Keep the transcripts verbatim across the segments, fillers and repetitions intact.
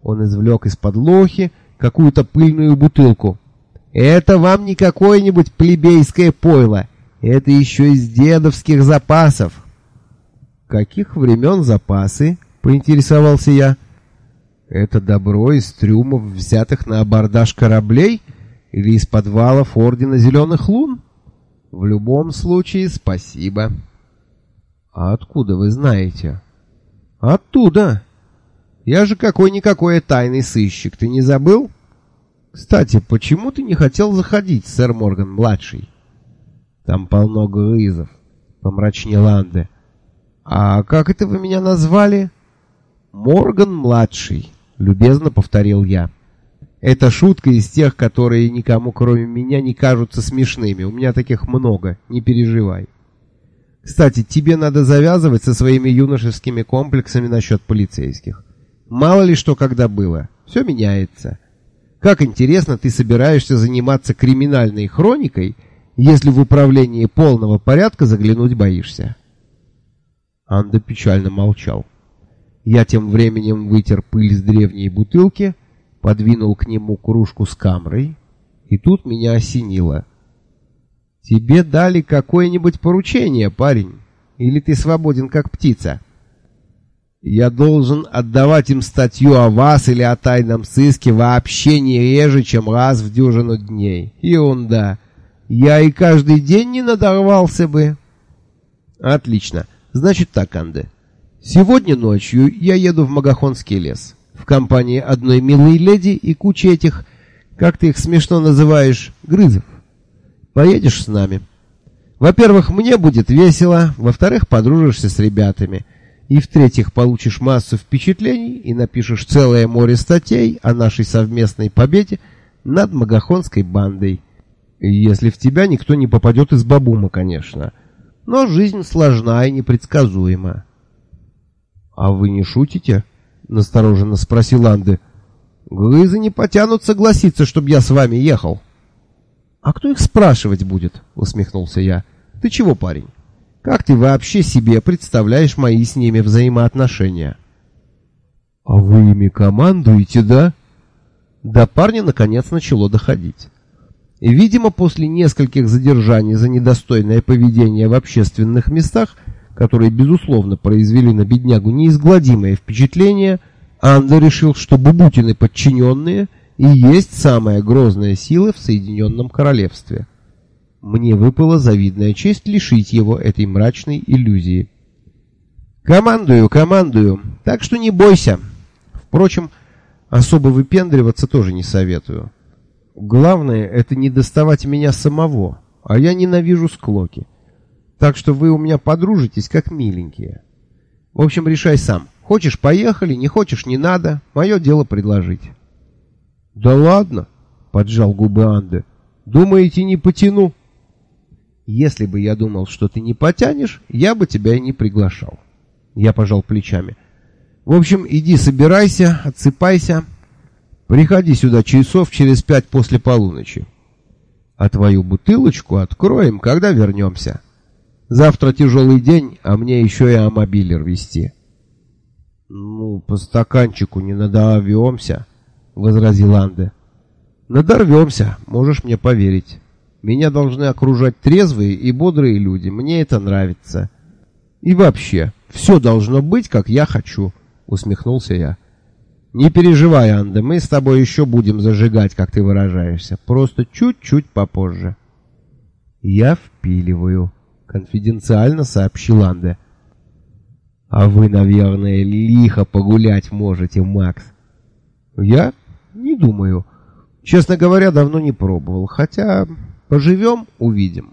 Он извлек из-под лохи какую-то пыльную бутылку. «Это вам не какое-нибудь плебейское пойло. Это еще из дедовских запасов». «Каких времен запасы?» — поинтересовался я. «Это добро из трюмов, взятых на абордаж кораблей, или из подвалов Ордена Зеленых Лун? В любом случае, спасибо». «А откуда вы знаете?» «Оттуда. Я же какой-никакой тайный сыщик, ты не забыл? Кстати, почему ты не хотел заходить, сэр Морган-младший?» «Там полно грызов», — помрачнел Анде. «А как это вы меня назвали?» «Морган-младший», — любезно повторил я. «Это шутка из тех, которые никому, кроме меня, не кажутся смешными. У меня таких много, не переживай. Кстати, тебе надо завязывать со своими юношескими комплексами насчет полицейских. Мало ли что когда было. Все меняется. Как интересно ты собираешься заниматься криминальной хроникой, если в управлении полного порядка заглянуть боишься?» Анда печально молчал. Я тем временем вытер пыль с древней бутылки, подвинул к нему кружку с камрой, и тут меня осенило. «Тебе дали какое-нибудь поручение, парень? Или ты свободен, как птица?» «Я должен отдавать им статью о вас или о тайном сыске вообще не реже, чем раз в дюжину дней. Ерунда. Я и каждый день не надорвался бы». «Отлично. Значит так, Анде. Сегодня ночью я еду в Магахонский лес в компании одной милой леди и кучи этих, как ты их смешно называешь, грызов. Поедешь с нами. Во-первых, мне будет весело, во-вторых, подружишься с ребятами, и в-третьих, получишь массу впечатлений и напишешь целое море статей о нашей совместной победе над Магахонской бандой. Если в тебя никто не попадет из бабума, конечно. Но жизнь сложна и непредсказуема». «А вы не шутите?» — настороженно спросил Анде. «Грызы не потянут согласиться, чтобы я с вами ехал». «А кто их спрашивать будет?» — усмехнулся я. «Ты чего, парень? Как ты вообще себе представляешь мои с ними взаимоотношения?» «А вы ими командуете, да?» До парня наконец начало доходить. И, видимо, после нескольких задержаний за недостойное поведение в общественных местах, которые, безусловно, произвели на беднягу неизгладимое впечатление, Анда решил, что Бубутины подчиненные и есть самая грозная сила в Соединенном Королевстве. Мне выпала завидная честь лишить его этой мрачной иллюзии. «Командую, командую, так что не бойся. Впрочем, особо выпендриваться тоже не советую. Главное, это не доставать меня самого, а я ненавижу склоки. Так что вы у меня подружитесь, как миленькие. В общем, решай сам. Хочешь — поехали, не хочешь — не надо. Мое дело предложить». «Да ладно», — поджал губы Анде. «Думаете, не потяну?» «Если бы я думал, что ты не потянешь, я бы тебя и не приглашал». Я пожал плечами. «В общем, иди собирайся, отсыпайся. Приходи сюда часов через пять после полуночи. А твою бутылочку откроем, когда вернемся. Завтра тяжелый день, а мне еще и амобилер везти». «Ну, по стаканчику не надорвемся», — возразил Анде. «Надорвемся, можешь мне поверить. Меня должны окружать трезвые и бодрые люди, мне это нравится. И вообще, все должно быть, как я хочу», — усмехнулся я. «Не переживай, Анде, мы с тобой еще будем зажигать, как ты выражаешься, просто чуть-чуть попозже». «Я впиливаю», — конфиденциально сообщил Анде. «А вы, наверное, лихо погулять можете, Макс». «Я? Не думаю. Честно говоря, давно не пробовал, хотя поживем — увидим».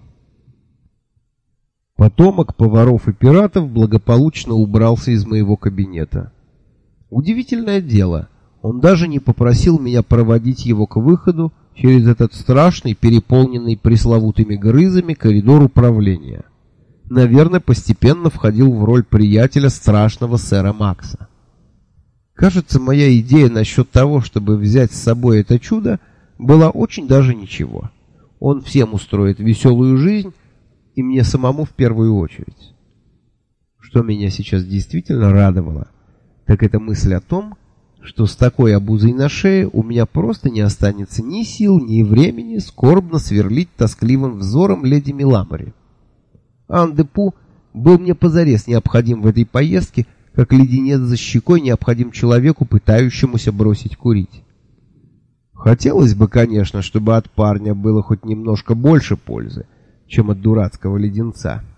Потомок поваров и пиратов благополучно убрался из моего кабинета. Удивительное дело, он даже не попросил меня проводить его к выходу через этот страшный, переполненный пресловутыми грызами коридор управления. Наверное, постепенно входил в роль приятеля страшного сэра Макса. Кажется, моя идея насчет того, чтобы взять с собой это чудо, была очень даже ничего. Он всем устроит веселую жизнь, и мне самому в первую очередь. Что меня сейчас действительно радовало, так это мысль о том, что с такой обузой на шее у меня просто не останется ни сил, ни времени скорбно сверлить тоскливым взором леди Миламори. Ан-де-Пу был мне позарез необходим в этой поездке, как леденец за щекой необходим человеку, пытающемуся бросить курить. Хотелось бы, конечно, чтобы от парня было хоть немножко больше пользы, чем от дурацкого леденца.